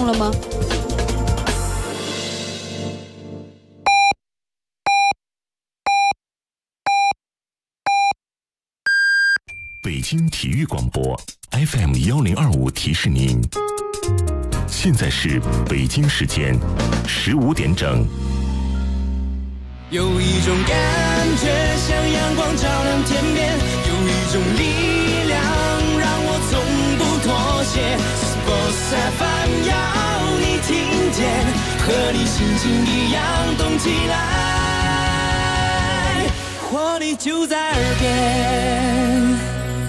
了吗？ 北京体育广播 FM1025提示您，现在是北京时间15点整。 有一种感觉像阳光照亮天边，有一种力量让我从不妥协。Sports FM 要你听见，和你心情一样动起来，活力就在耳边。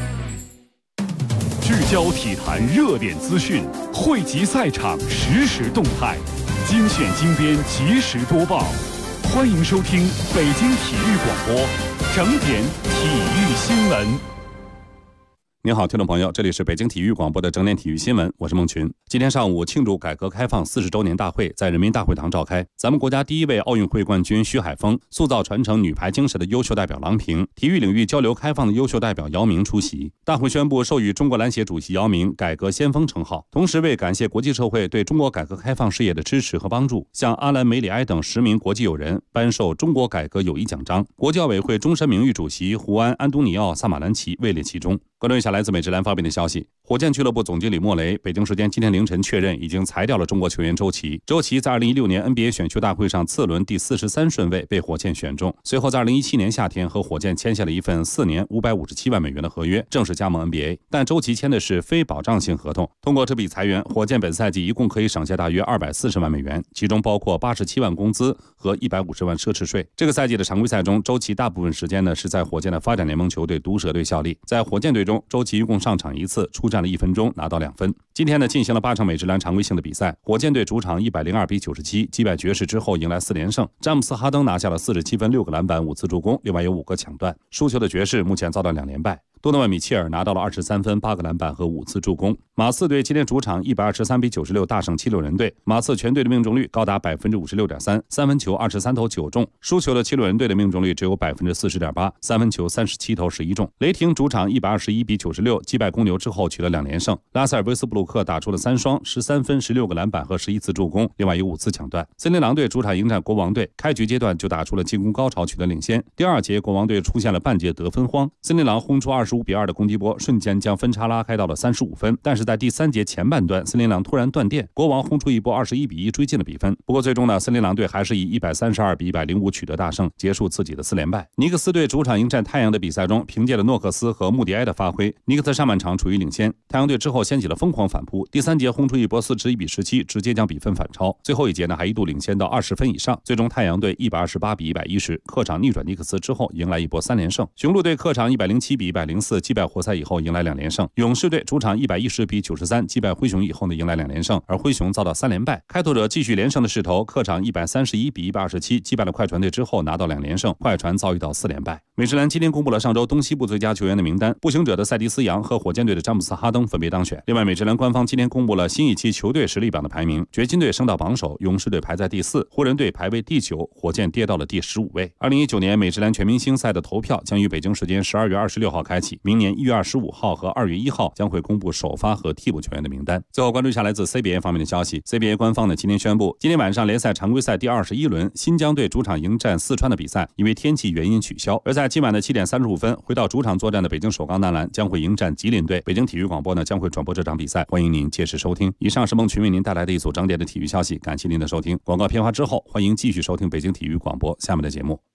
聚焦体坛热点资讯，汇集赛场实时动态，精选精编及时播报。欢迎收听北京体育广播整点体育新闻。 您好，听众朋友，这里是北京体育广播的整点体育新闻，我是孟群。今天上午，庆祝改革开放40周年大会在人民大会堂召开。咱们国家第一位奥运会冠军徐海峰、塑造传承女排精神的优秀代表郎平、体育领域交流开放的优秀代表姚明出席。大会宣布授予中国篮协主席姚明改革先锋称号，同时为感谢国际社会对中国改革开放事业的支持和帮助，向阿兰·梅里埃等10名国际友人颁授中国改革友谊奖章。国际奥委会终身名誉主席胡安·安东尼奥·萨马兰奇位列其中。关注一下来自美职篮方面的消息，火箭俱乐部总经理莫雷北京时间今天凌晨确认，已经裁掉了中国球员周琦。周琦在2016年 NBA 选秀大会上次轮第43顺位被火箭选中，随后在2017年夏天和火箭签下了一份4年557万美元的合约，正式加盟 NBA。但周琦签的是非保障性合同。通过这笔裁员，火箭本赛季一共可以省下大约240万美元，其中包括87万工资和150万奢侈税。这个赛季的常规赛中，周琦大部分时间呢是在火箭的发展联盟球队毒蛇队效力。在火箭队中，周琦一共上场1次，出战了1分钟，拿到2分。今天呢，进行了8场美职篮常规性的比赛，火箭队主场102比97击败爵士之后迎来4连胜。詹姆斯·哈登拿下了47分、6个篮板、5次助攻，另外有5个抢断。输球的爵士目前遭到2连败。多诺万·米切尔拿到了23分、8个篮板和5次助攻。马刺队今天主场123比96大胜76人队，马刺全队的命中率高达 56.3%， 三分球23投9中。输球的76人队的命中率只有 40.8%， 三分球37投11中。雷霆主场121比96击败公牛之后取了2连胜。拉塞尔·威斯布鲁克打出了3双，13分、16个篮板和11次助攻，另外有5次抢断。森林狼队主场迎战国王队，开局阶段就打出了进攻高潮，取得领先。第2节国王队出现了半节得分荒，森林狼轰出25比2的攻击波，瞬间将分差拉开到了35分。但是在第3节前半段，森林狼突然断电，国王轰出一波21比1追进了比分。不过最终呢，森林狼队还是以132比105取得大胜，结束自己的4连败。尼克斯队主场迎战太阳的比赛中，凭借了诺克斯和穆迪埃的发挥，尼克斯上半场处于领先。太阳队之后掀起了疯狂反扑，第3节轰出一波41比17，直接将比分反超。最后一节呢，还一度领先到20分以上。最终太阳队128比110客场逆转尼克斯之后，迎来一波3连胜。雄鹿队客场107比104击败活塞以后迎来2连胜。勇士队主场110比93击败灰熊以后呢，迎来2连胜，而灰熊遭到3连败。开拓者继续连胜的势头，客场131比127击败了快船队之后拿到2连胜，快船遭遇到4连败。美职篮今天公布了上周东西部最佳球员的名单，步行者的塞迪斯杨和火箭队的詹姆斯哈登分别当选。另外，美职篮官方今天公布了新一期球队实力榜的排名，掘金队升到榜首，勇士队排在第4，湖人队排位第9，火箭跌到了第15位。2019年美职篮全明星赛的投票将于北京时间12月26号开启，明年1月25号和2月1号将会公布首发和替补球员的名单。最后关注一下来自 CBA 方面的消息， CBA 官方呢今天宣布，今天晚上联赛常规赛第21轮，新疆队主场迎战四川的比赛因为天气原因取消。而在今晚的7点35分，回到主场作战的北京首钢男篮将会迎战吉林队。北京体育广播呢将会转播这场比赛，欢迎您届时收听。以上是孟群为您带来的一组整点的体育消息，感谢您的收听。广告片花之后，欢迎继续收听北京体育广播下面的节目。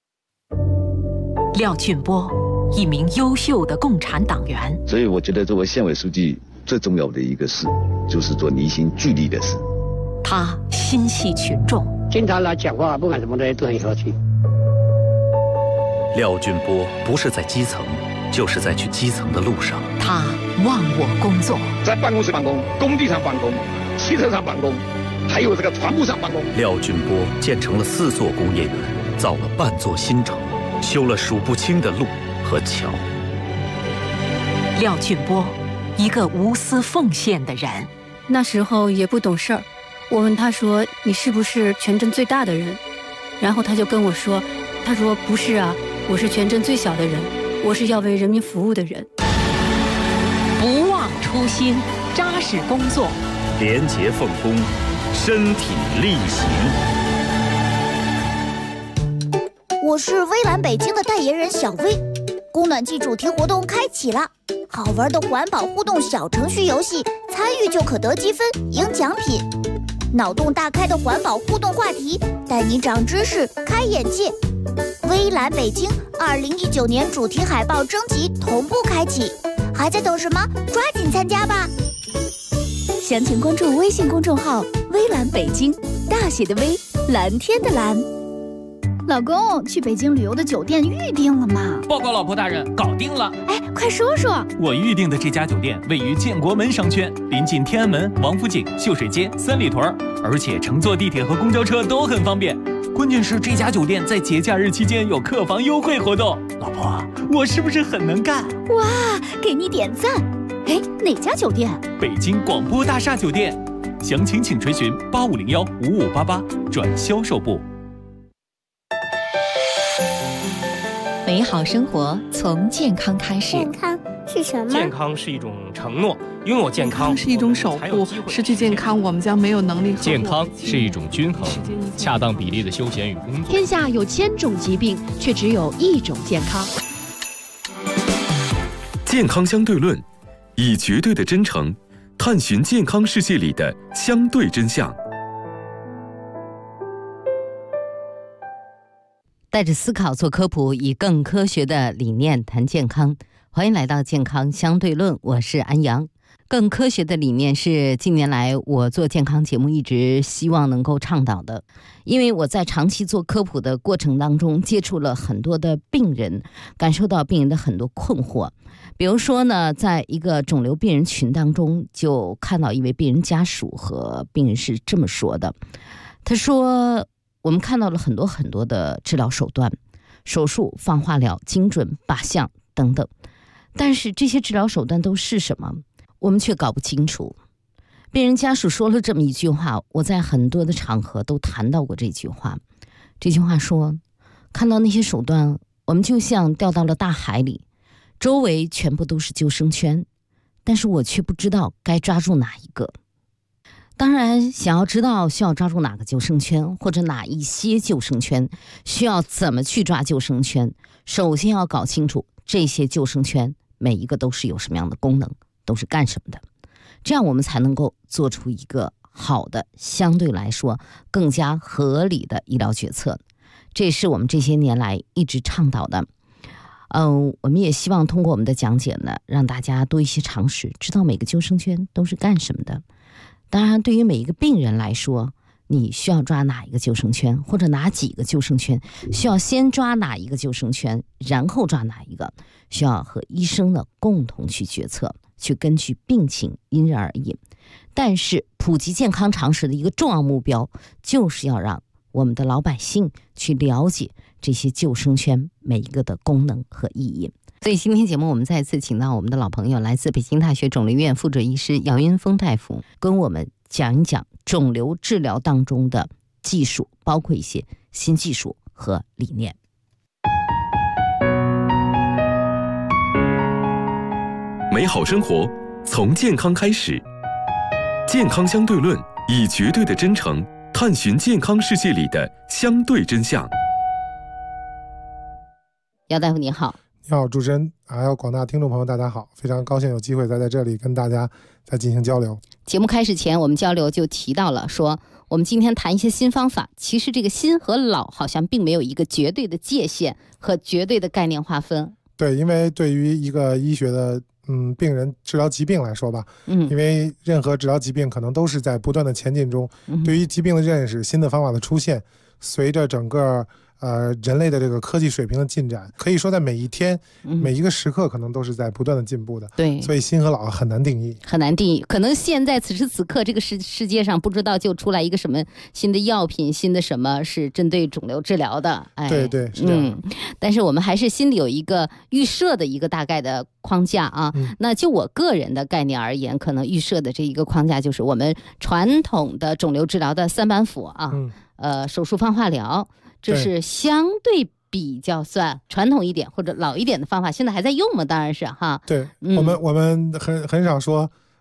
廖俊波，一名优秀的共产党员， 所以我觉得作为县委书记最重要的一个事就是做凝心聚力的事。 他心系群众， 经常来讲话，不管什么东西都很和气。 廖俊波不是在基层，就是在去基层的路上。 他忘我工作， 在办公室办公，工地上办公，汽车上办公，还有这个船坞上办公。 廖俊波建成了4座工业园，造了半座新城，修了数不清的路和桥。 廖俊波，一个无私奉献的人。 那时候也不懂事儿，我问他说：“你是不是全镇最大的人？”然后他就跟我说：“他说不是啊，我是全镇最小的人，我是要为人民服务的人。” 不忘初心，扎实工作， 廉洁奉公，身体力行。 我是微蓝北京的代言人小薇，供暖季主题活动开启了，好玩的环保互动小程序游戏，参与就可得积分赢奖品。脑洞大开的环保互动话题，带你长知识开眼界。微蓝北京2019年主题海报征集同步开启，还在等什么？抓紧参加吧！详情关注微信公众号微蓝北京，大写的微，蓝天的蓝。老公，去北京旅游的酒店预定了吗？ 报告老婆大人，搞定了。 哎，快说说。 我预定的这家酒店位于建国门商圈，临近天安门、王府井、秀水街、三里屯，而且乘坐地铁和公交车都很方便。关键是这家酒店在节假日期间有客房优惠活动。老婆，我是不是很能干？ 哇，给你点赞。哎，哪家酒店？ 北京广播大厦酒店。详情请垂询8501-5588转销售部。 美好生活从健康开始。 健康是什么？ 健康是一种承诺，拥有健康是一种守护，失去健康我们将没有能力。 健康是一种均衡，恰当比例的休闲与工作。 天下有1000种疾病，却只有1种健康。 健康相对论，以绝对的真诚探寻健康世界里的相对真相。 带着思考做科普，以更科学的理念谈健康。欢迎来到健康相对论，我是安阳。更科学的理念是近年来我做健康节目一直希望能够倡导的，因为我在长期做科普的过程当中接触了很多的病人，感受到病人的很多困惑。比如说呢，在一个肿瘤病人群当中，就看到一位病人家属和病人是这么说的，他说，我们看到了很多的治疗手段，手术、放化疗、精准靶向等等，但是这些治疗手段都是什么？我们却搞不清楚。病人家属说了这么一句话，我在很多的场合都谈到过这句话。这句话说，看到那些手段，我们就像掉到了大海里，周围全部都是救生圈，但是我却不知道该抓住哪一个。当然，想要知道需要抓住哪个救生圈，或者哪一些救生圈，需要怎么去抓救生圈，首先要搞清楚这些救生圈每一个都是有什么样的功能，都是干什么的，这样我们才能够做出一个好的，相对来说更加合理的医疗决策。这也是我们这些年来一直倡导的。我们也希望通过我们的讲解呢，让大家多一些常识，知道每个救生圈都是干什么的。当然，对于每一个病人来说，你需要抓哪一个救生圈，或者哪几个救生圈，需要先抓哪一个救生圈，然后抓哪一个，需要和医生呢共同去决策，去根据病情因人而异。但是普及健康常识的一个重要目标，就是要让我们的老百姓去了解这些救生圈每一个的功能和意义。所以今天节目我们再次请到我们的老朋友，来自北京大学肿瘤医院副主治医师姚云峰大夫，跟我们讲一讲肿瘤治疗当中的技术，包括一些新技术和理念。 美好生活从健康开始，健康相对论，以绝对的真诚探寻健康世界里的相对真相。 姚大夫你好。 你好，主持人，还有广大听众朋友大家好，非常高兴有机会在这里跟大家再进行交流。 节目开始前我们交流就提到了说，我们今天谈一些新方法，其实这个新和老好像并没有一个绝对的界限和绝对的概念划分。 对，因为对于一个医学的病人治疗疾病来说吧，因为任何治疗疾病可能都是在不断的前进中，对于疾病的认识，新的方法的出现，随着整个人类的这个科技水平的进展，可以说在每一天、每一个时刻可能都是在不断的进步的。 对， 所以新和老很难定义， 很难定义。可能现在此时此刻这个世界上不知道就出来一个什么新的药品，新的什么是针对肿瘤治疗的。 对对，是这样。 但是我们还是心里有一个预设的一个大概的框架啊。那就我个人的概念而言，可能预设的这一个框架就是我们传统的肿瘤治疗的3板斧啊，手术、放化疗。这是相对比较算传统一点或者老一点的方法，现在还在用吗？当然是哈。 对，我们很少说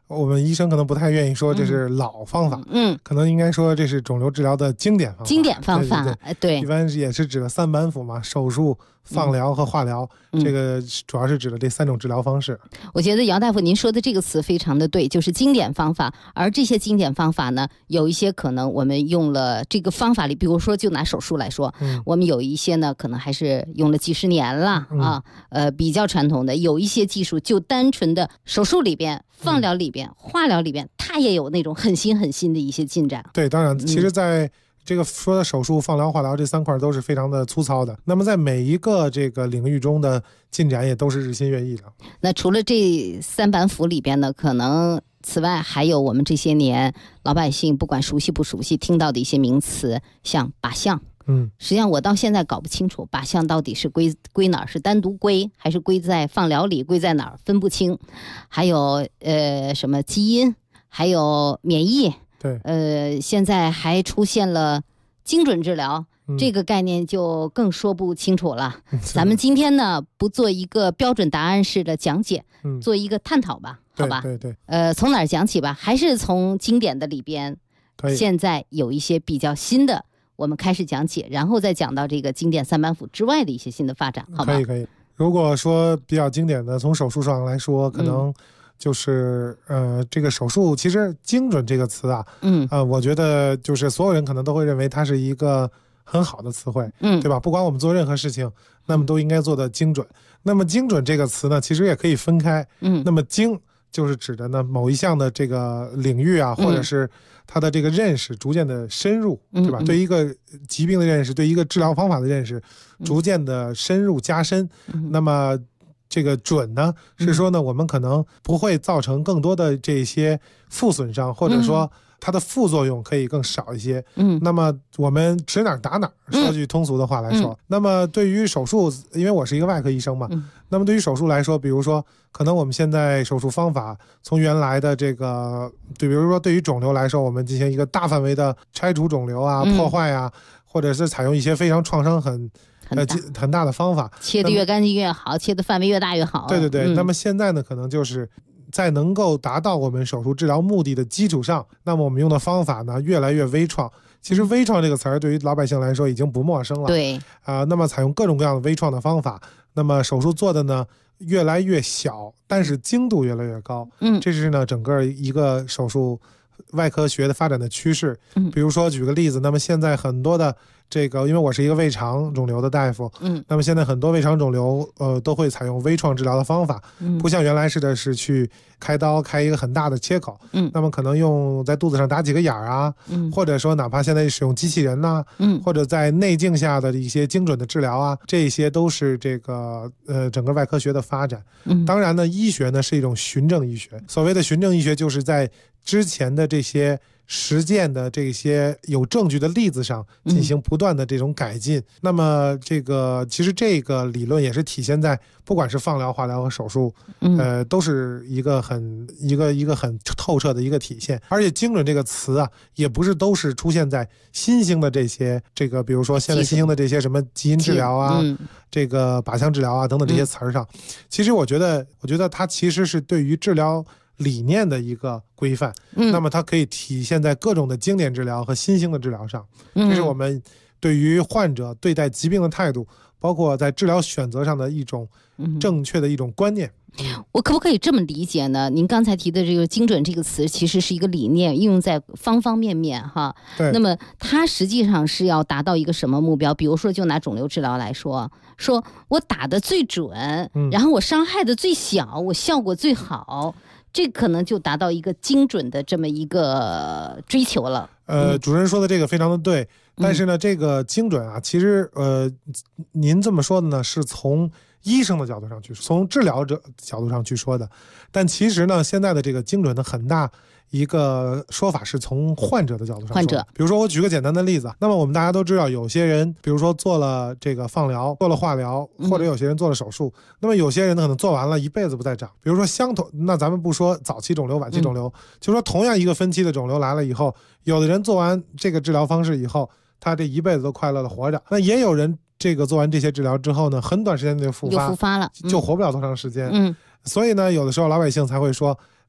我们医生可能不太愿意说这是老方法，可能应该说这是肿瘤治疗的经典方法。 经典方法，对， 一般也是指的3板斧嘛，手术、放疗和化疗，这个主要是指的这3种治疗方式。 我觉得姚大夫您说的这个词非常的对，就是经典方法。而这些经典方法呢，有一些可能我们用了这个方法里，比如说就拿手术来说，我们有一些呢可能还是用了几十年了比较传统的，有一些技术就单纯的手术里边、放疗里边、化疗里边，它也有那种很新的一些进展。 对，当然，其实在这个说的手术、放疗、化疗这3块都是非常的粗糙的。那么在每一个这个领域中的进展也都是日新月异的。 那除了这3板斧里边呢，可能此外还有我们这些年老百姓不管熟悉不熟悉听到的一些名词，像靶向。实际上我到现在搞不清楚靶向到底是归哪儿，是单独归还是归在放疗里，归在哪儿分不清。还有什么基因，还有免疫， 对， 现在还出现了精准治疗，这个概念就更说不清楚了。咱们今天呢不做一个标准答案式的讲解，做一个探讨吧，好吧？ 对， 从哪儿讲起吧？还是从经典的里边，现在有一些比较新的，我们开始讲解，然后再讲到这个经典3板斧之外的一些新的发展，好吧？ 可以。如果说比较经典的，从手术上来说，可能就是这个手术，其实精准这个词啊，我觉得就是所有人可能都会认为它是一个很好的词汇，对吧？不管我们做任何事情，那么都应该做的精准。那么精准这个词呢，其实也可以分开，那么精就是指的呢某一项的这个领域啊，或者是它的这个认识逐渐的深入，对吧？对一个疾病的认识，对一个治疗方法的认识，逐渐的深入加深。那么这个准呢，是说呢，我们可能不会造成更多的这些负损伤，或者说它的副作用可以更少一些。那么我们指哪儿打哪儿，说句通俗的话来说。那么对于手术，因为我是一个外科医生嘛，那么对于手术来说，比如说可能我们现在手术方法从原来的这个，比如说对于肿瘤来说，我们进行一个大范围的拆除肿瘤啊、破坏啊，或者是采用一些非常创伤很大的方法， 切得越干净越好，切的范围越大越好。 对，那么现在呢，可能就是在能够达到我们手术治疗目的的基础上，那么我们用的方法呢越来越微创。其实微创这个词儿对于老百姓来说已经不陌生了。 对那么采用各种各样的微创的方法，那么手术做的呢越来越小，但是精度越来越高。这是呢整个一个手术外科学的发展的趋势。比如说举个例子，那么现在很多的这个，因为我是一个胃肠肿瘤的大夫，那么现在很多胃肠肿瘤都会采用微创治疗的方法，不像原来似的是去开刀开一个很大的切口，那么可能用在肚子上打几个眼儿啊，或者说哪怕现在使用机器人呐，或者在内镜下的一些精准的治疗啊，这些都是这个整个外科学的发展。当然呢，医学呢是一种循证医学，所谓的循证医学就是在之前的这些实践的这些有证据的例子上进行不断的这种改进。那么这个其实这个理论也是体现在不管是放疗、化疗和手术，都是一个很透彻的一个体现。而且精准这个词啊，也不是都是出现在新兴的这个比如说现在新兴的这些什么基因治疗啊，这个靶向治疗啊等等这些词儿上。其实我觉得它其实是对于治疗理念的一个规范，那么它可以体现在各种的经典治疗和新兴的治疗上。这是我们对于患者对待疾病的态度，包括在治疗选择上的一种正确的一种观念。 我可不可以这么理解呢？您刚才提的这个精准这个词其实是一个理念，应用在方方面面哈。 对。 那么它实际上是要达到一个什么目标？比如说就拿肿瘤治疗来说我打得最准，然后我伤害的最小，我效果最好，这可能就达到一个精准的这么一个追求了。 主持人说的这个非常的对，但是呢，这个精准啊，其实您这么说的呢，是从医生的角度上去说，从治疗者角度上去说的。但其实呢，现在的这个精准的很大一个说法是从患者的角度上说。 患者， 比如说我举个简单的例子，那么我们大家都知道，有些人比如说做了这个放疗，做了化疗，或者有些人做了手术，那么有些人可能做完了一辈子不再长。比如说相同，那咱们不说早期肿瘤、晚期肿瘤，就说同样一个分期的肿瘤来了以后，有的人做完这个治疗方式以后，他这一辈子都快乐的活着。那也有人这个做完这些治疗之后呢，很短时间内就复发了，就活不了多长时间。所以呢，有的时候老百姓才会说，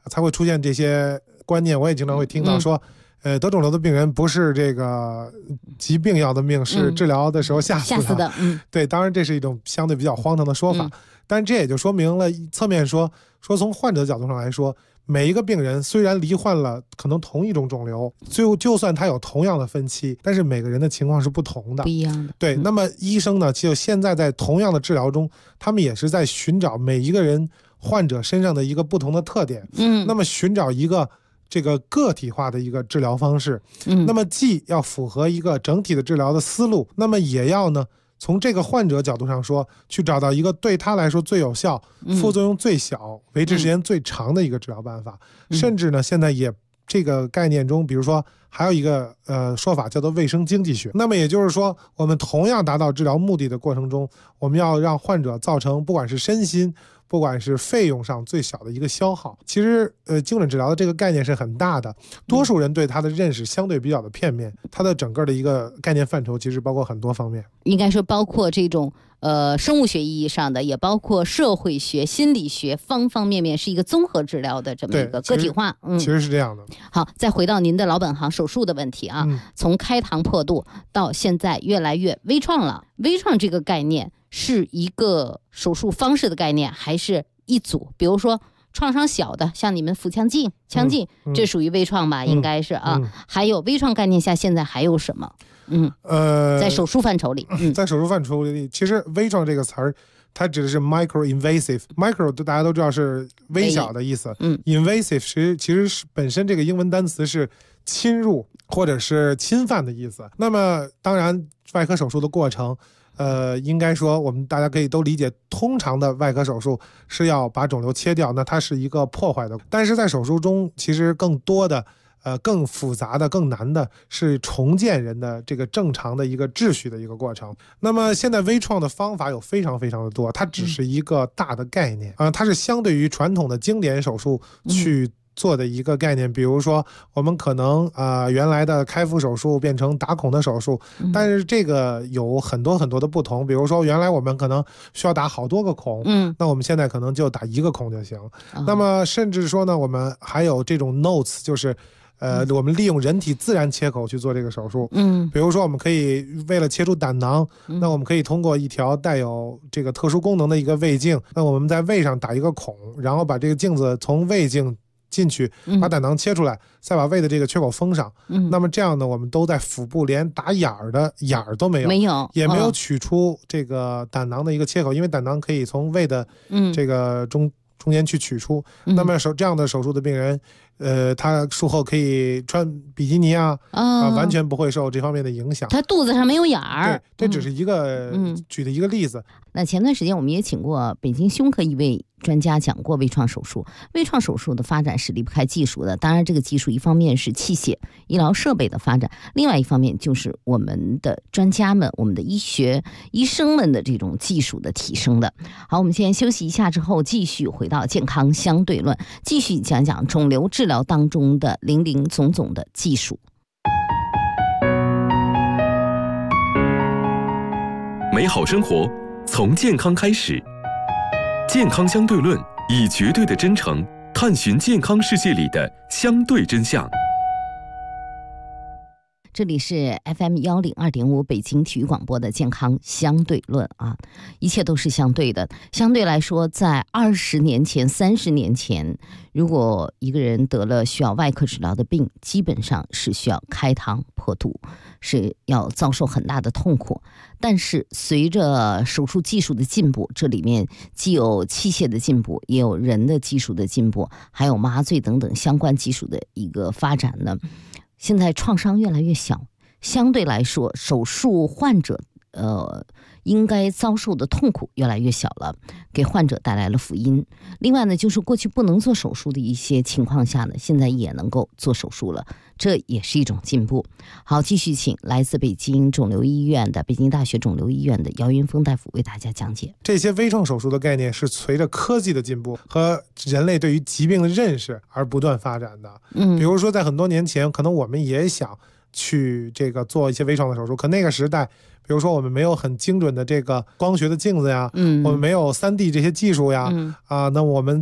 才会出现这些观念。我也经常会听到说，得肿瘤的病人不是这个疾病要的命，是治疗的时候吓死的。对，当然这是一种相对比较荒唐的说法，但这也就说明了侧面说从患者角度上来说，每一个病人虽然罹患了可能同一种肿瘤，就算他有同样的分期，但是每个人的情况是不同的， 不一样的。 对，那么医生呢，就现在在同样的治疗中，他们也是在寻找每一个人患者身上的一个不同的特点，那么寻找一个这个个体化的一个治疗方式，那么既要符合一个整体的治疗的思路，那么也要呢从这个患者角度上说，去找到一个对他来说最有效、副作用最小、维持时间最长的一个治疗办法。甚至呢，现在也这个概念中，比如说还有一个说法叫做卫生经济学。那么也就是说，我们同样达到治疗目的的过程中，我们要让患者造成不管是身心，不管是费用上最小的一个消耗。其实精准治疗的这个概念是很大的，多数人对它的认识相对比较的片面，它的整个的一个概念范畴其实包括很多方面， 应该说包括这种生物学意义上的，也包括社会学、心理学，方方面面，是一个综合治疗的这么一个个体化。 其实是这样的。 好，再回到您的老本行手术的问题啊，从开膛破肚到现在越来越微创了。微创这个概念是一个手术方式的概念，还是一组？比如说创伤小的，像你们腹腔镜、腔镜，这属于微创吧？应该是啊。还有微创概念下，现在还有什么？在手术范畴里， 在手术范畴里，其实微创这个词儿，它指的是 micro-invasive。micro 大家都知道是微小的意思，invasive 其实是本身这个英文单词是侵入或者是侵犯的意思。那么当然，外科手术的过程，应该说我们大家可以都理解，通常的外科手术是要把肿瘤切掉，那它是一个破坏的。但是在手术中，其实更多的更复杂的、更难的是重建人的这个正常的一个秩序的一个过程。那么现在微创的方法有非常非常的多，它只是一个大的概念它是相对于传统的经典手术去做的一个概念。比如说我们可能原来的开腹手术变成打孔的手术，但是这个有很多很多的不同。比如说原来我们可能需要打好多个孔，那我们现在可能就打一个孔就行。那么甚至说呢，我们还有这种 notes， 就是我们利用人体自然切口去做这个手术。比如说我们可以为了切除胆囊，那我们可以通过一条带有这个特殊功能的一个胃镜，那我们在胃上打一个孔，然后把这个镜子从胃镜进去，把胆囊切出来，再把胃的这个缺口封上。那么这样呢，我们都在腹部连打眼儿的眼儿都没有，也没有取出这个胆囊的一个切口，因为胆囊可以从胃的这个中间去取出。那么这样的手术的病人，他术后可以穿比基尼完全不会受这方面的影响。 他肚子上没有眼儿。 对，这只是一个举的一个例子。 那前段时间我们也请过北京胸科一位专家讲过微创手术。微创手术的发展是离不开技术的，当然这个技术一方面是器械、医疗设备的发展，另外一方面就是我们的专家们、我们的医生们的这种技术的提升的。好，我们先休息一下之后，继续回到健康相对论，继续讲讲肿瘤治疗当中的林林总总的技术。 美好生活从健康开始，健康相对论以绝对的真诚探寻健康世界里的相对真相。 这里是 FM102.5 北京体育广播的健康相对论啊，一切都是相对的。相对来说，在20年前、30年前，如果一个人得了需要外科治疗的病，基本上是需要开膛破肚，是要遭受很大的痛苦。但是随着手术技术的进步，这里面既有器械的进步，也有人的技术的进步，还有麻醉等等相关技术的一个发展呢。现在创伤越来越小，相对来说手术患者应该遭受的痛苦越来越小了，给患者带来了福音。另外呢，就是过去不能做手术的一些情况下呢，现在也能够做手术了，这也是一种进步。好，继续请来自北京肿瘤医院的北京大学肿瘤医院的姚云峰大夫为大家讲解。 这些微创手术的概念是随着科技的进步和人类对于疾病的认识而不断发展的。比如说在很多年前，可能我们也想去这个做一些微创的手术，可那个时代比如说我们没有很精准的这个光学的镜子呀，我们没有3D 这些技术呀，那我们在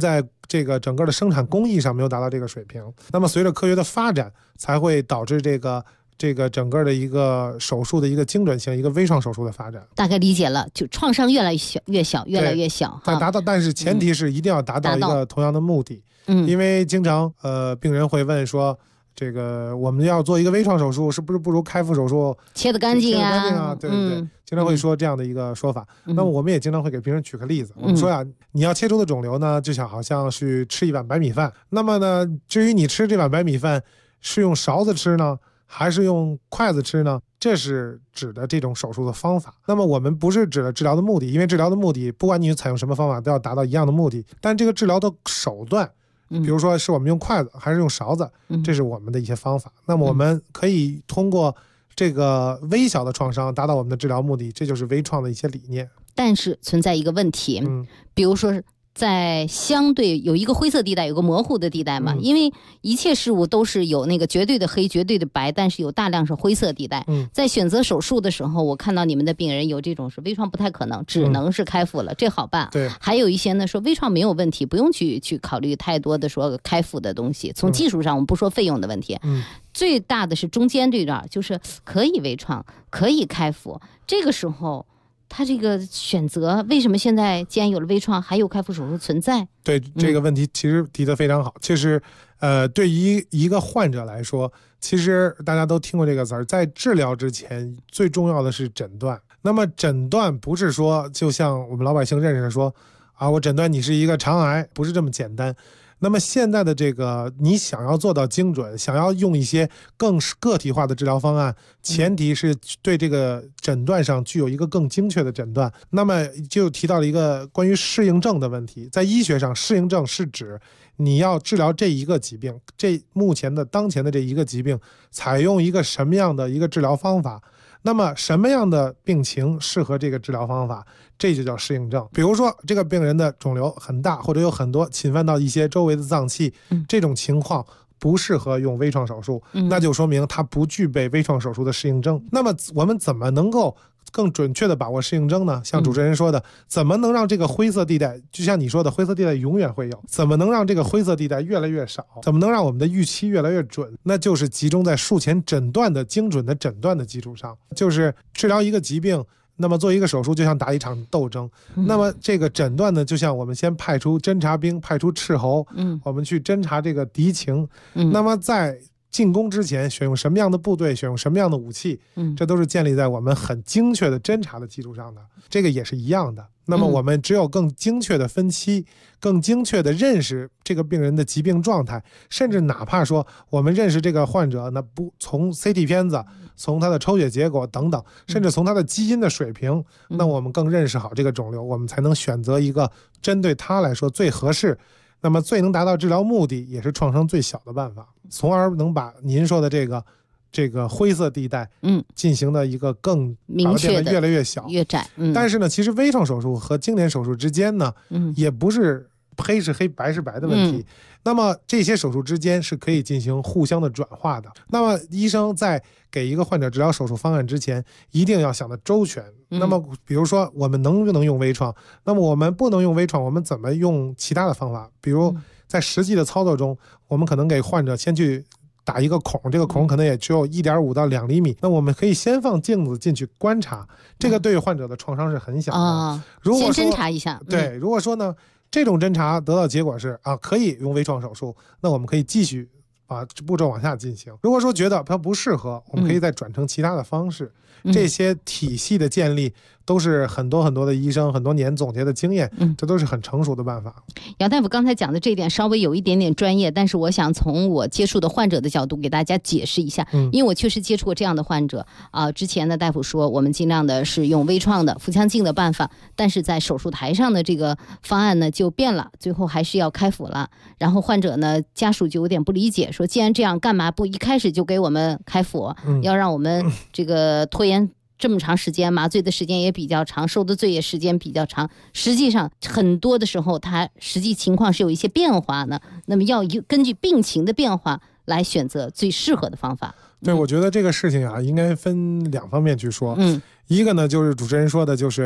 这个整个的生产工艺上没有达到这个水平。那么随着科学的发展，才会导致这个整个的一个手术的一个精准性，一个微创手术的发展。 大概理解了，就创伤越来越小，越来越小。 但是前提是一定要达到一个同样的目的。因为经常病人会问说，这个我们要做一个微创手术，是不是不如开腹手术切得干净啊？ 对对对，经常会说这样的一个说法。那么我们也经常会给病人举个例子，我们说呀，你要切除的肿瘤呢，就好像是吃一碗白米饭。那么呢，至于你吃这碗白米饭是用勺子吃呢，还是用筷子吃呢？这是指的这种手术的方法。那么我们不是指的治疗的目的，因为治疗的目的不管你采用什么方法都要达到一样的目的，但这个治疗的手段，比如说是我们用筷子还是用勺子，这是我们的一些方法。那么我们可以通过这个微小的创伤达到我们的治疗目的，这就是微创的一些理念。 但是存在一个问题，比如说在相对有一个灰色地带，有个模糊的地带嘛，因为一切事物都是有那个绝对的黑、绝对的白，但是有大量是灰色地带。在选择手术的时候，我看到你们的病人有这种是微创不太可能，只能是开腹了，这好办。 对， 还有一些呢说微创没有问题，不用去考虑太多的说开腹的东西。从技术上我们不说费用的问题，最大的是中间这段，就是可以微创，可以开腹，这个时候他这个选择为什么现在既然有了微创还有开腹手术存在？ 对，这个问题其实提得非常好。其实对于一个患者来说，其实大家都听过这个词儿，在治疗之前最重要的是诊断。那么诊断不是说就像我们老百姓认识的说啊，我诊断你是一个肠癌，不是这么简单。那么现在的这个你想要做到精准，想要用一些更个体化的治疗方案，前提是对这个诊断上具有一个更精确的诊断。那么就提到了一个关于适应症的问题。在医学上，适应症是指你要治疗这一个疾病，目前的当前的这一个疾病采用一个什么样的一个治疗方法，那么什么样的病情适合这个治疗方法，这就叫适应症。比如说这个病人的肿瘤很大，或者有很多侵犯到一些周围的脏器，这种情况不适合用微创手术，那就说明他不具备微创手术的适应症。那么我们怎么能够更准确的把握适应症呢？像主持人说的，怎么能让这个灰色地带，就像你说的灰色地带永远会有，怎么能让这个灰色地带越来越少，怎么能让我们的预期越来越准，那就是集中在术前诊断的精准的诊断的基础上。就是治疗一个疾病，那么做一个手术就像打一场斗争，那么这个诊断呢，就像我们先派出侦察兵，派出斥候，我们去侦察这个敌情，那么在进攻之前选用什么样的部队，选用什么样的武器，这都是建立在我们很精确的侦察的基础上的。这个也是一样的。那么我们只有更精确的分期，更精确的认识这个病人的疾病状态，甚至哪怕说我们认识这个患者，那不从 CT 片子，从他的抽血结果等等，甚至从他的基因的水平，那我们更认识好这个肿瘤，我们才能选择一个针对他来说最合适，那么最能达到治疗目的，也是创伤最小的办法，从而能把您说的这个灰色地带，进行的一个更明确的越来越小、 越窄。 但是呢，其实微创手术和经典手术之间呢，也不是黑是黑白是白的问题。那么这些手术之间是可以进行互相的转化的。那么医生在给一个患者治疗手术方案之前，一定要想得周全。那么比如说我们能不能用微创，那么我们不能用微创，我们怎么用其他的方法？比如在实际的操作中，我们可能给患者先去打一个孔，这个孔可能也只有1.5到2厘米，那我们可以先放镜子进去观察，这个对于患者的创伤是很小的。如果先侦查一下， 对，如果说呢这种侦查得到结果是可以用微创手术，那我们可以继续把步骤往下进行。如果说觉得它不适合，我们可以再转成其他的方式。这些体系的建立都是很多很多的医生很多年总结的经验，这都是很成熟的办法。 杨大夫刚才讲的这一点稍微有一点点专业，但是我想从我接触的患者的角度给大家解释一下，因为我确实接触过这样的患者之前呢大夫说我们尽量的是用微创的腹腔镜的办法，但是在手术台上的这个方案呢就变了，最后还是要开腹了。然后患者呢家属就有点不理解，说既然这样干嘛不一开始就给我们开腹，要让我们这个拖延这么长时间，麻醉的时间也比较长，受的罪也时间比较长，实际上很多的时候它实际情况是有一些变化呢，那么要根据病情的变化来选择最适合的方法。 对，我觉得这个事情应该分2方面去说。一个呢就是主持人说的，就是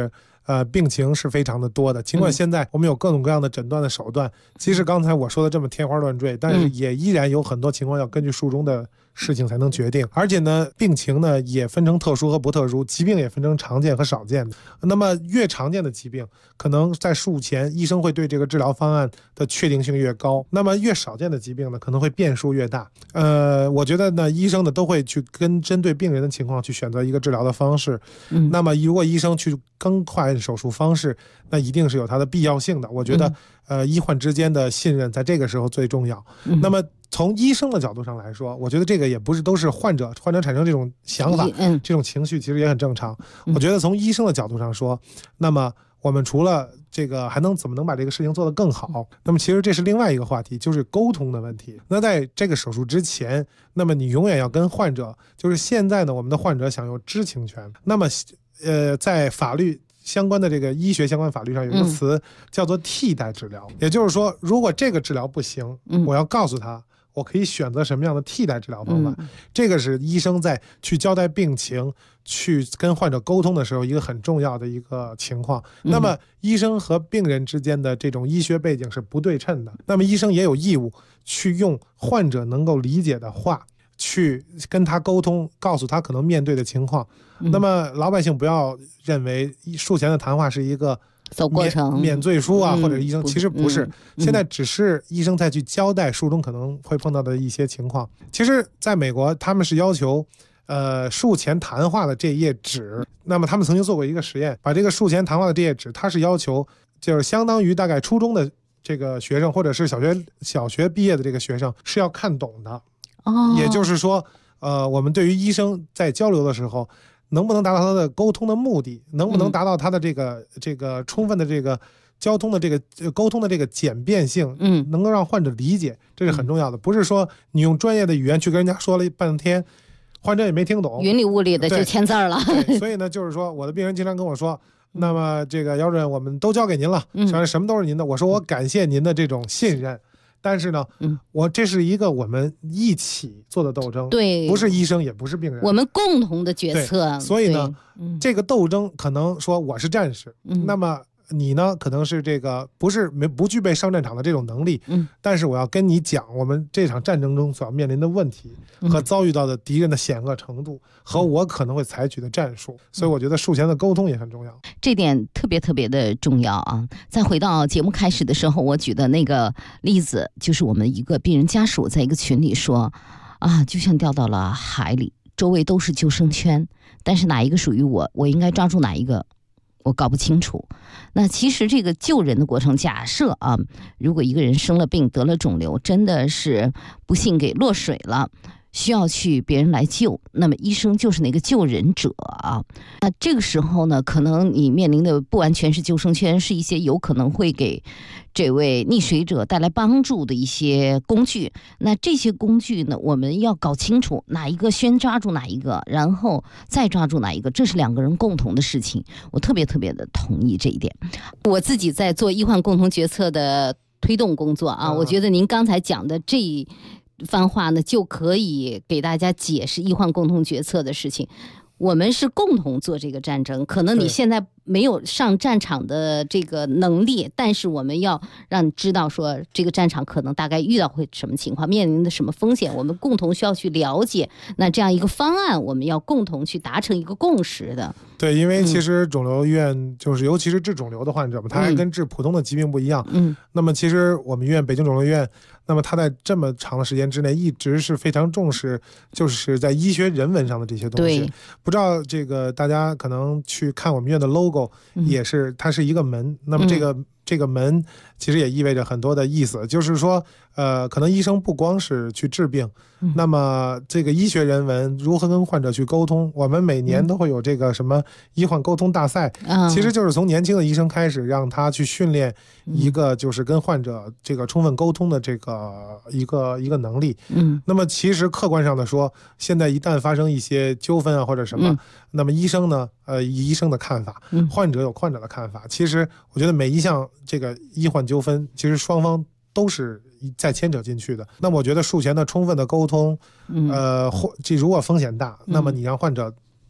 病情是非常的多的。尽管现在我们有各种各样的诊断的手段，即使刚才我说的这么天花乱坠，但是也依然有很多情况要根据术中的事情才能决定。而且呢，病情呢也分成特殊和不特殊，疾病也分成常见和少见的。那么越常见的疾病，可能在术前医生会对这个治疗方案的确定性越高，那么越少见的疾病呢，可能会变数越大。我觉得呢，医生呢都会去针对病人的情况去选择一个治疗的方式。那么如果医生去更换手术方式，那一定是有它的必要性的。我觉得医患之间的信任在这个时候最重要。那么从医生的角度上来说，我觉得这个也不是都是患者产生这种想法，这种情绪其实也很正常。我觉得从医生的角度上说，那么我们除了这个还能怎么能把这个事情做得更好，那么其实这是另外一个话题，就是沟通的问题。那在这个手术之前，那么你永远要跟患者，就是现在呢我们的患者享有知情权。那么在法律相关的这个医学相关法律上有一个词叫做替代治疗，也就是说如果这个治疗不行，我要告诉他我可以选择什么样的替代治疗方法。这个是医生在去交代病情去跟患者沟通的时候一个很重要的一个情况。那么医生和病人之间的这种医学背景是不对称的，那么医生也有义务去用患者能够理解的话去跟他沟通，告诉他可能面对的情况。那么老百姓不要认为术前的谈话是一个走过程免罪书啊，或者医生其实不是，现在只是医生再去交代术中可能会碰到的一些情况。其实在美国他们是要求术前谈话的这页纸，那么他们曾经做过一个实验，把这个术前谈话的这页纸，它是要求就是相当于大概初中的这个学生或者是小学毕业的这个学生是要看懂的。也就是说我们对于医生在交流的时候能不能达到他的沟通的目的，能不能达到他的这个充分的这个交通的这个沟通的这个简便性，能够让患者理解，这是很重要的。不是说你用专业的语言去跟人家说了半天，患者也没听懂， 云里雾里的就签字了。 对，所以呢，就是说我的病人经常跟我说，那么这个姚主任我们都交给您了，什么都是您的。我说我感谢您的这种信任。但是呢，这是一个我们一起做的斗争， 对， 不是医生也不是病人， 我们共同的决策。 所以呢，这个斗争可能说我是战士，那么你呢可能是这个不具备上战场的这种能力，但是我要跟你讲我们这场战争中所要面临的问题和遭遇到的敌人的险恶程度和我可能会采取的战术，所以我觉得术前的沟通也很重要， 这点特别特别的重要啊。再回到节目开始的时候，我举的那个例子，就是我们一个病人家属在一个群里说就像掉到了海里，周围都是救生圈，但是哪一个属于我应该抓住哪一个我搞不清楚。那其实这个救人的过程，假设如果一个人生了病得了肿瘤，真的是不幸给落水了，需要去别人来救，那么医生就是那个救人者那这个时候呢，可能你面临的不完全是救生圈，是一些有可能会给这位溺水者带来帮助的一些工具。那这些工具呢，我们要搞清楚哪一个先抓住哪一个，然后再抓住哪一个，这是两个人共同的事情。我特别特别的同意这一点。我自己在做医患共同决策的推动工作我觉得您刚才讲的这一番话呢，就可以给大家解释医患共同决策的事情。我们是共同做这个战争，可能你现在没有上战场的这个能力，但是我们要让你知道说这个战场可能大概遇到会什么情况，面临的什么风险，我们共同需要去了解。那这样一个方案我们要共同去达成一个共识的。 对，因为其实肿瘤医院就是尤其是治肿瘤的患者嘛，他还跟治普通的疾病不一样。那么其实我们医院北京肿瘤医院，那么他在这么长的时间之内一直是非常重视就是在医学人文上的这些东西。不知道这个大家可能去看我们医院的 logo，也是它是一个门，那么这个门其实也意味着很多的意思，就是说可能医生不光是去治病，那么这个医学人文如何跟患者去沟通，我们每年都会有这个什么医患沟通大赛，其实就是从年轻的医生开始，让他去训练一个就是跟患者这个充分沟通的这个一个能力。那么其实客观上的说，现在一旦发生一些纠纷或者什么，那么医生呢以医生的看法，患者有患者的看法。其实我觉得每一项这个医患纠纷，其实双方都是在牵扯进去的。那么我觉得术前的充分的沟通，这如果风险大，那么你让患者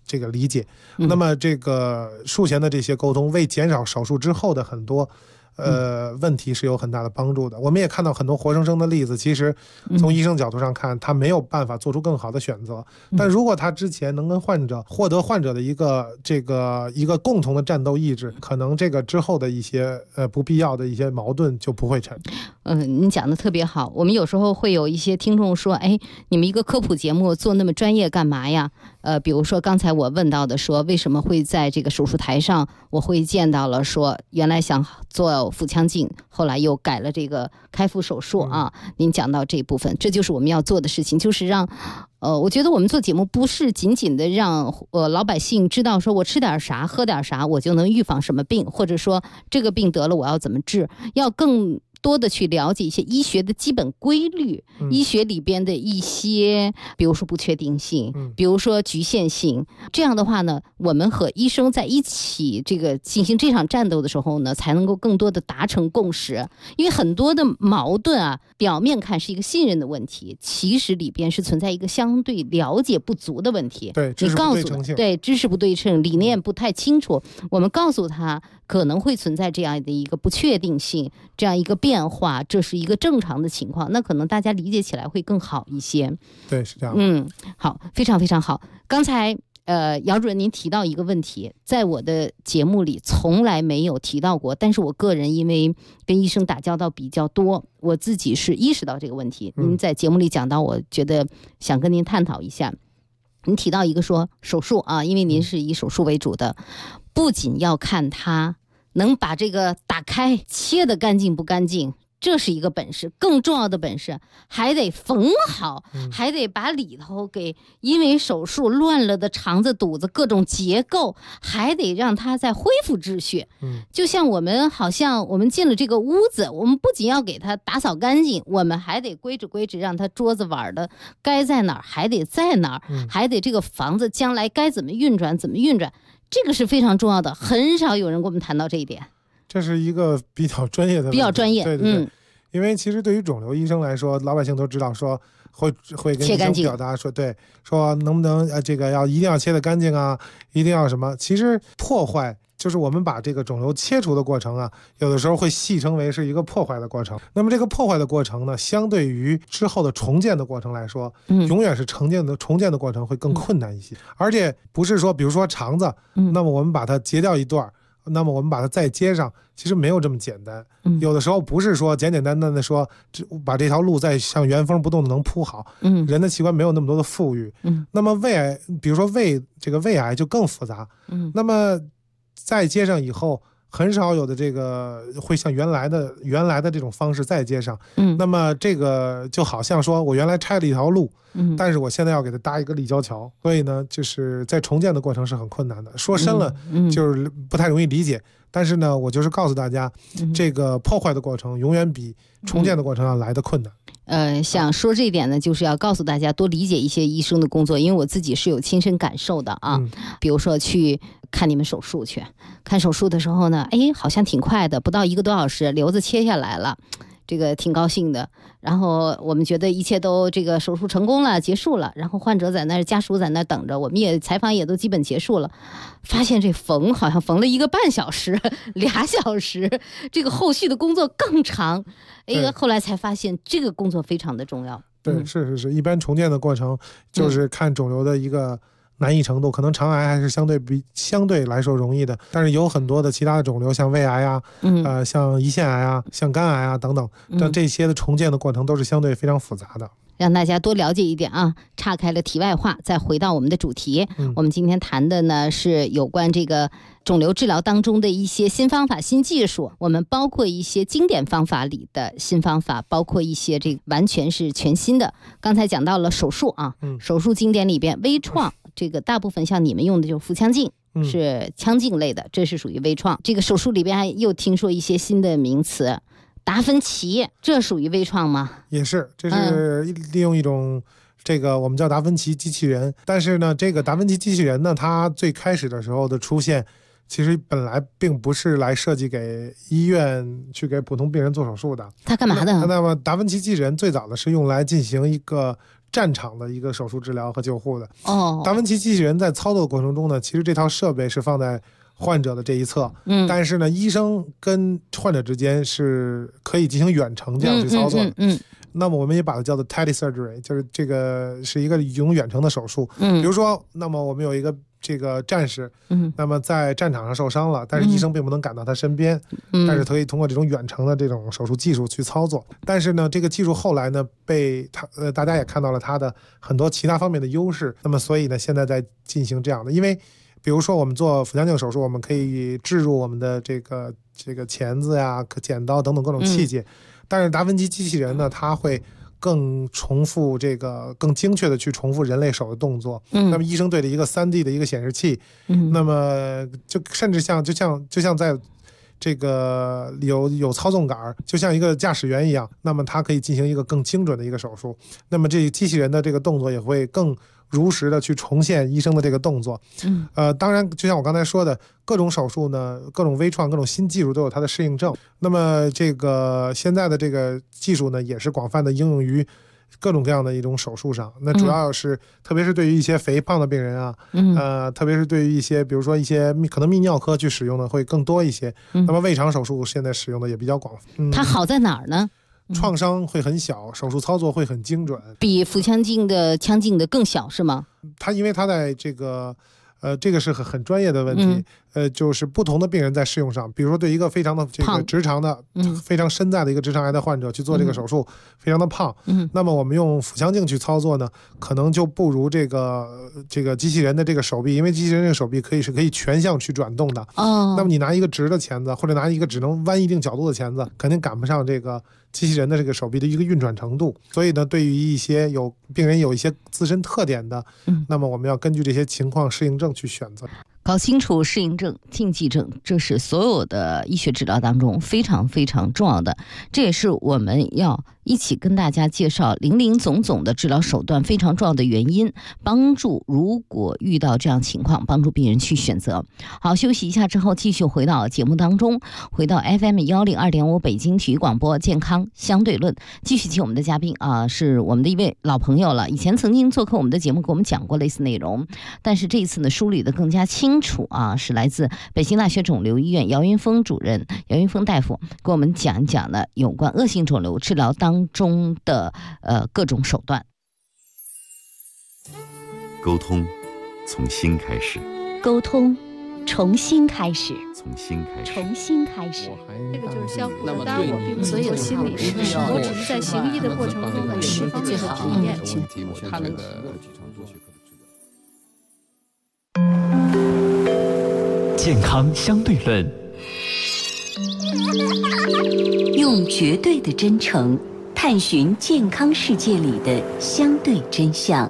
这个理解。那么这个术前的这些沟通，为减少手术之后的很多问题是有很大的帮助的。我们也看到很多活生生的例子，其实从医生角度上看，他没有办法做出更好的选择。但如果他之前能跟患者获得患者的一个共同的战斗意志，可能这个之后的一些不必要的一些矛盾就不会产生。 您讲的特别好。我们有时候会有一些听众说，哎，你们一个科普节目做那么专业干嘛呀？比如说刚才我问到的说，为什么会在这个手术台上我会见到了说原来想做腹腔镜，后来又改了这个开腹手术啊。您讲到这一部分，这就是我们要做的事情，就是让我觉得我们做节目不是仅仅的让老百姓知道说我吃点啥喝点啥我就能预防什么病，或者说这个病得了我要怎么治，要更多的去了解一些医学的基本规律，医学里边的一些比如说不确定性，比如说局限性。这样的话呢，我们和医生在一起这个进行这场战斗的时候呢，才能够更多的达成共识。因为很多的矛盾啊，表面看是一个信任的问题，其实里边是存在一个相对了解不足的问题。 对，知识不对称性。 对，知识不对称，理念不太清楚，我们告诉他可能会存在这样的一个不确定性，这样一个变化，这是一个正常的情况，那可能大家理解起来会更好一些。 对，是这样。 好，非常非常好。刚才姚主任您提到一个问题，在我的节目里从来没有提到过，但是我个人因为跟医生打交道比较多，我自己是意识到这个问题。您在节目里讲到，我觉得想跟您探讨一下。您提到一个说手术啊，因为您是以手术为主的，不仅要看它能把这个打开切得干净不干净，这是一个本事，更重要的本事还得缝好，还得把里头给因为手术乱了的肠子肚子各种结构还得让它再恢复秩序。就像我们好像我们进了这个屋子，我们不仅要给它打扫干净，我们还得规制让它桌子碗的该在哪儿还得在哪儿，还得这个房子将来该怎么运转，这个是非常重要的，很少有人跟我们谈到这一点。 这是一个比较专业的问题， 比较专业。 对，因为其实对于肿瘤医生来说，老百姓都知道说会跟医生表达说，对，说能不能这个一定要切得干净啊，一定要什么。其实破坏就是我们把这个肿瘤切除的过程啊，有的时候会戏称为是一个破坏的过程。那么这个破坏的过程呢，相对于之后的重建的过程来说，永远是重建的过程会更困难一些。而且不是说比如说肠子，那么我们把它截掉一段，那么我们把它再接上，其实没有这么简单。有的时候不是说简单的说把这条路再像原封不动的能铺好。人的器官没有那么多的富裕。那么胃癌，比如说胃癌就更复杂。那么再接上以后，很少有的这个会像原来的这种方式再接上。那么这个就好像说我原来拆了一条路，但是我现在要给它搭一个立交桥，所以呢，就是在重建的过程是很困难的。说深了，就是不太容易理解。但是呢，我就是告诉大家，这个破坏的过程永远比重建的过程要来的困难。 想说这一点呢，就是要告诉大家多理解一些医生的工作，因为我自己是有亲身感受的啊。比如说去看你们手术去，看手术的时候呢，好像挺快的，不到1个多小时，瘤子切下来了。这个挺高兴的，然后我们觉得一切都这个手术成功了，结束了，然后患者在那儿，家属在那儿等着，我们也采访也都基本结束了，发现这缝好像缝了1个半小时、2小时，这个后续的工作更长。后来才发现这个工作非常的重要。 对，是，一般重建的过程就是看肿瘤的一个难易程度，可能肠癌还是相对来说容易的，但是有很多的其他的肿瘤，像胃癌啊，像胰腺癌啊，像肝癌啊等等，但这些的重建的过程都是相对非常复杂的。 让大家多了解一点啊，岔开了题外话，再回到我们的主题。我们今天谈的呢是有关这个肿瘤治疗当中的一些新方法、新技术，我们包括一些经典方法里的新方法，包括一些这个完全是全新的。刚才讲到了手术啊，手术经典里边微创，这个大部分像你们用的就是腹腔镜。是腔镜类的，这是属于微创。这个手术里边还又听说一些新的名词，达芬奇，这属于微创吗？ 也是，这是利用一种这个我们叫达芬奇机器人。但是呢，这个达芬奇机器人呢，它最开始的时候的出现，其实本来并不是来设计给医院去给普通病人做手术的。 它干嘛的？ 那么达芬奇机器人最早的是用来进行一个战场的一个手术治疗和救护的。 达芬奇机器人在操作的过程中呢，其实这套设备是放在患者的这一侧，但是呢，医生跟患者之间是可以进行远程这样去操作的。那么我们也把它叫做 telesurgery， 就是这个是一个用远程的手术。比如说，那么我们有一个这个战士，那么在战场上受伤了，但是医生并不能赶到他身边，但是可以通过这种远程的这种手术技术去操作。但是呢，这个技术后来呢被大家也看到了它的很多其他方面的优势。那么所以呢，现在在进行这样的，因为比如说我们做腹腔镜手术，我们可以置入我们的这个钳子呀、剪刀等等各种器械。但是达芬奇机器人呢，它会更重复更精确的去重复人类手的动作。那么医生对着一个3D 的一个显示器，那么甚至就像在这个有操纵杆，就像一个驾驶员一样，那么它可以进行一个更精准的一个手术。那么这机器人的这个动作也会更如实的去重现医生的这个动作。当然就像我刚才说的，各种手术呢，各种微创、各种新技术都有它的适应症。那么这个现在的这个技术呢，也是广泛的应用于各种各样的一种手术上。那主要是特别是对于一些肥胖的病人啊，特别是对于一些比如说一些可能泌尿科去使用的会更多一些。那么胃肠手术现在使用的也比较广。 它好在哪儿呢？ 创伤会很小，手术操作会很精准， 比腹腔镜的腔镜的更小是吗？ 因为它在这个是很专业的问题。就是不同的病人在适用上，比如说对一个非常的这个直肠的非常深在的一个直肠癌的患者去做这个手术，非常的胖，那么我们用腹腔镜去操作呢，可能就不如这个机器人的这个手臂，因为机器人这个手臂可以全向去转动的。那么你拿一个直的钳子，或者拿一个只能弯一定角度的钳子，肯定赶不上这个机器人的这个手臂的一个运转程度。所以呢，对于一些病人有一些自身特点的，那么我们要根据这些情况适应症去选择。 搞清楚适应症、禁忌症，这是所有的医学治疗当中非常非常重要的。这也是我们要一起跟大家介绍林林总总的治疗手段非常重要的原因，帮助如果遇到这样情况，帮助病人去选择。好，休息一下之后，继续回到节目当中，回到 FM 102.5北京体育广播健康相对论，继续请我们的嘉宾是我们的一位老朋友了，以前曾经做客我们的节目，给我们讲过类似内容，但是这一次呢，梳理的更加清楚是来自北京大学肿瘤医院姚云峰主任、姚云峰大夫给我们讲一讲呢有关恶性肿瘤治疗当中的各种手段。 沟通从心开始， 沟通重新开始， 从心开始， 重新开始。 这个就是相互的，当然我并不是做心理师，我只是在行医的过程中的释放最好体验。 他们的健康相对论， 用绝对的真诚探寻健康世界里的相对真相。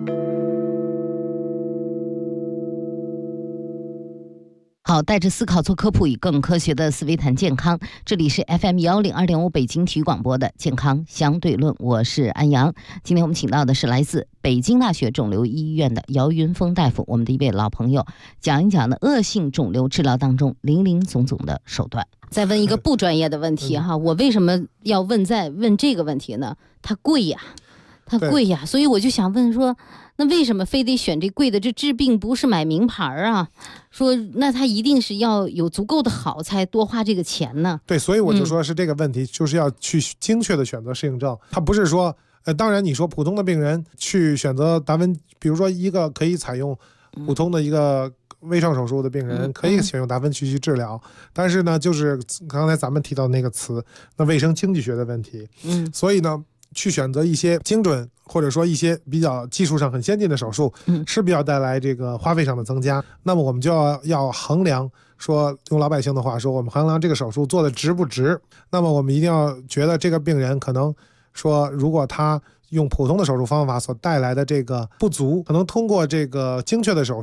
好，带着思考做科普，以更科学的思维谈健康。这里是 FM 102.5北京体育广播的健康相对论，我是安阳。今天我们请到的是来自北京大学肿瘤医院的姚云峰大夫，我们的一位老朋友，讲一讲呢恶性肿瘤治疗当中林林总总的手段。再问一个不专业的问题我为什么要问这个问题呢？它贵呀，所以我就想问说，那为什么非得选这贵的？这治病不是买名牌啊？说那他一定是要有足够的好才多花这个钱呢？ 对，所以我就说是这个问题，就是要去精确的选择适应症。他不是说当然你说普通的病人去选择比如说一个可以采用普通的一个微创手术的病人可以选用达芬奇去治疗，但是呢，就是刚才咱们提到那个词，那卫生经济学的问题。所以呢，去选择一些精准或者说一些比较技术上很先进的手术，势必要带来这个花费上的增加。那么我们就要衡量，说用老百姓的话说，我们衡量这个手术做的值不值。那么我们一定要觉得这个病人可能说，如果他用普通的手术方法所带来的这个不足，可能通过这个精确的手术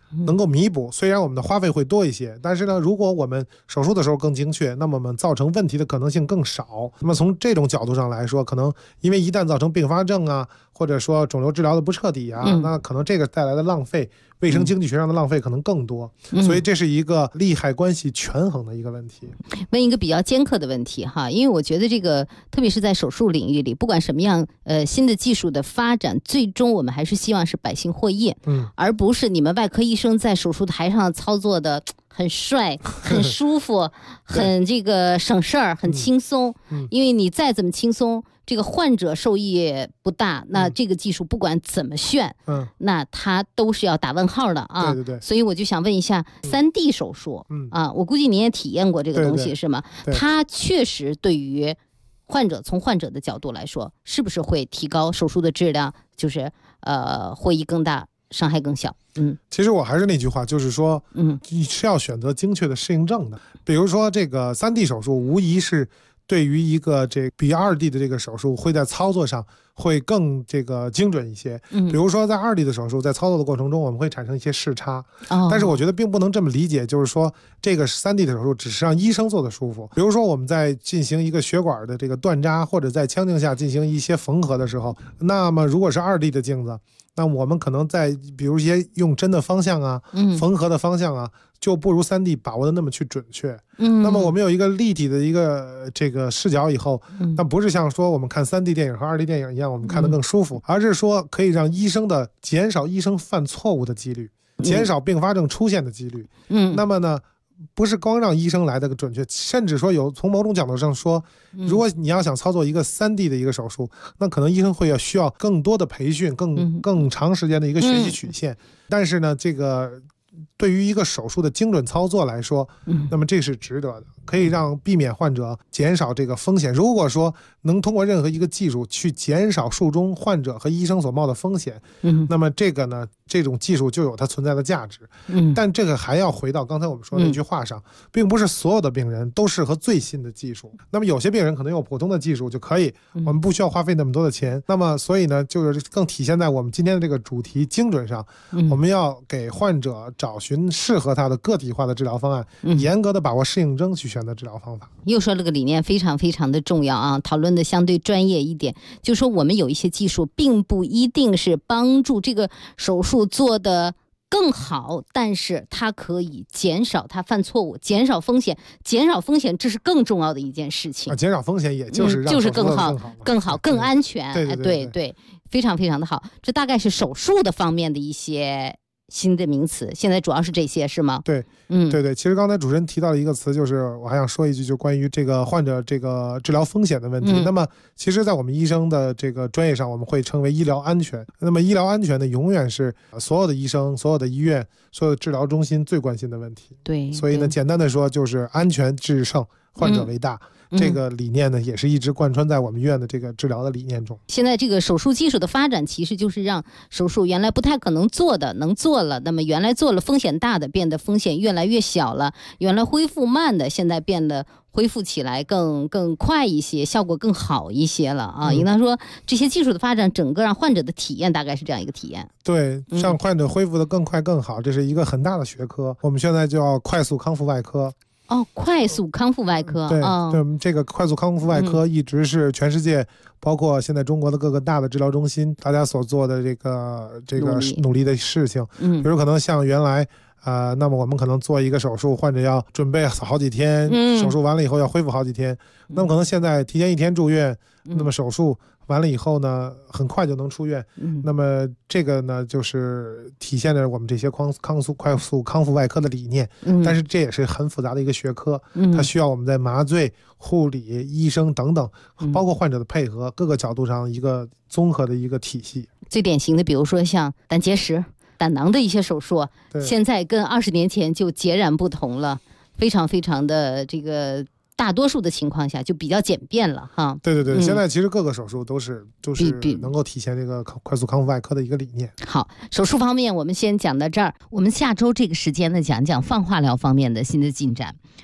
能够弥补。虽然我们的花费会多一些，但是呢，如果我们手术的时候更精确，那么我们造成问题的可能性更少。那么从这种角度上来说，可能因为一旦造成并发症啊，或者说肿瘤治疗的不彻底啊，那可能这个带来的浪费，卫生经济学上的浪费可能更多。所以这是一个利害关系权衡的一个问题。 问一个比较尖刻的问题哈，因为我觉得这个特别是在手术领域里，不管什么样新的技术的发展，最终我们还是希望是百姓获益，而不是你们外科医生在手术台上操作的很帅、很舒服、很这个省事儿、很轻松。因为你再怎么轻松，这个患者受益不大，那这个技术不管怎么炫，那它都是要打问号的啊。 对对对。 所以我就想问一下，3D 手术，我估计你也体验过这个东西，对对，是吗？它确实对于从患者的角度来说，是不是会提高手术的质量？就是获益更大，伤害更小。 其实我还是那句话，就是说，你是要选择精确的适应症的。比如说这个3D 手术，无疑是对于一个比2D 的这个手术会在操作上会更这个精准一些。比如说在2D 的手术，在操作的过程中我们会产生一些视差，但是我觉得并不能这么理解，就是说这个3D 的手术只是让医生做的舒服。比如说我们在进行一个血管的这个断扎，或者在腔镜下进行一些缝合的时候，那么如果是2D 的镜子，那我们可能在比如一些用针的方向啊，缝合的方向啊，就不如3D 把握的那么去准确。那么我们有一个立体的一个这个视角以后，那不是像说我们看3D 电影和2D 电影一样，我们看得更舒服，而是说可以让减少医生犯错误的几率，减少并发症出现的几率。那么呢，不是光让医生来的准确，甚至说从某种角度上说，如果你要想操作一个3D 的一个手术，那可能医生需要更多的培训，更长时间的一个学习曲线。但是呢，这个对于一个手术的精准操作来说，那么这是值得的，可以让避免患者减少这个风险。如果说能通过任何一个技术去减少术中患者和医生所冒的风险，那么这个呢，这种技术就有它存在的价值。但这个还要回到刚才我们说的那句话上，并不是所有的病人都适合最新的技术。那么有些病人可能有普通的技术就可以，我们不需要花费那么多的钱。那么所以呢，就是更体现在我们今天的这个主题精准上，我们要给患者找寻适合他的个体化的治疗方案，严格的把握适应症去选择治疗方法。 又说了个理念非常非常的重要啊，讨论的相对专业一点，就是说我们有一些技术并不一定是帮助这个手术做的更好，但是它可以减少他犯错误，减少风险，这是更重要的一件事情。 减少风险也就是让就是更好更安全。对，非常非常的好。这大概是手术的方面的一些新的名词，现在主要是这些是吗？ 对，对。其实刚才主持人提到了一个词，就是我还想说一句，就关于这个患者这个治疗风险的问题。那么其实在我们医生的这个专业上，我们会称为医疗安全。那么医疗安全呢，永远是所有的医生、所有的医院、所有的治疗中心最关心的问题。 对， 所以呢，简单的说就是安全制胜，患者为大。这个理念呢，也是一直贯穿在我们院的这个治疗的理念中。 现在这个手术技术的发展，其实就是让手术原来不太可能做的能做了，那么原来做了风险大的，变得风险越来越小了；原来恢复慢的，现在变得恢复起来更快一些，效果更好一些了啊。应当说，这些技术的发展，整个让患者的体验大概是这样一个体验。 对，让患者恢复的更快更好，这是一个很大的学科。我们现在就要快速康复外科。 快速康复外科。 对，这个快速康复外科一直是全世界，包括现在中国的各个大的治疗中心，大家所做的这个努力的事情。比如可能像原来那么我们可能做一个手术，患者要准备好几天，手术完了以后要恢复好几天。那么可能现在提前1天住院，那么手术完了以后呢，很快就能出院。那么这个呢，就是体现着我们这些快速康复外科的理念。但是这也是很复杂的一个学科，它需要我们在麻醉、护理、医生等等，包括患者的配合，各个角度上一个综合的一个体系。 最典型的，比如说像胆结石、胆囊的一些手术，现在跟20年前就截然不同了，非常非常的这个。大多数的情况下就比较简便了哈。 对，现在其实各个手术都是能够体现这个快速康复外科的一个理念。 好，手术方面我们先讲到这儿，我们下周这个时间呢讲讲放化疗方面的新的进展。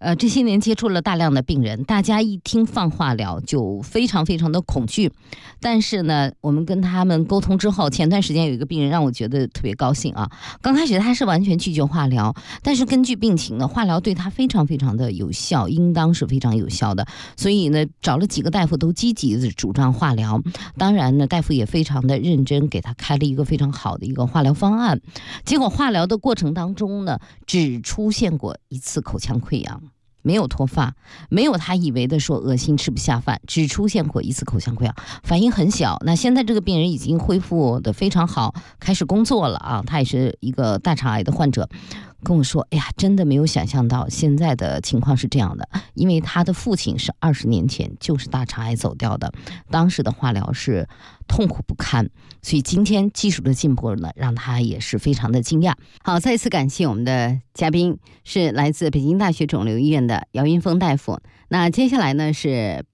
这些年接触了大量的病人，大家一听放化疗就非常非常的恐惧。但是呢，我们跟他们沟通之后，前段时间有一个病人让我觉得特别高兴啊。刚开始他是完全拒绝化疗，但是根据病情呢，化疗对他非常非常的有效，应当是非常有效的。所以呢，找了几个大夫都积极的主张化疗。当然呢，大夫也非常的认真，给他开了一个非常好的一个化疗方案。结果化疗的过程当中呢，只出现过一次口腔溃疡，没有脱发，没有他以为的说恶心吃不下饭，只出现过一次口腔溃疡，反应很小。那现在这个病人已经恢复的非常好，开始工作了啊，他也是一个大肠癌的患者，跟我说，哎呀，真的没有想象到现在的情况是这样的，因为他的父亲是20年前就是大肠癌走掉的，当时的化疗是痛苦不堪，所以今天技术的进步呢，让他也是非常的惊讶。好，再一次感谢我们的嘉宾是来自北京大学肿瘤医院的姚云峰大夫。那接下来呢是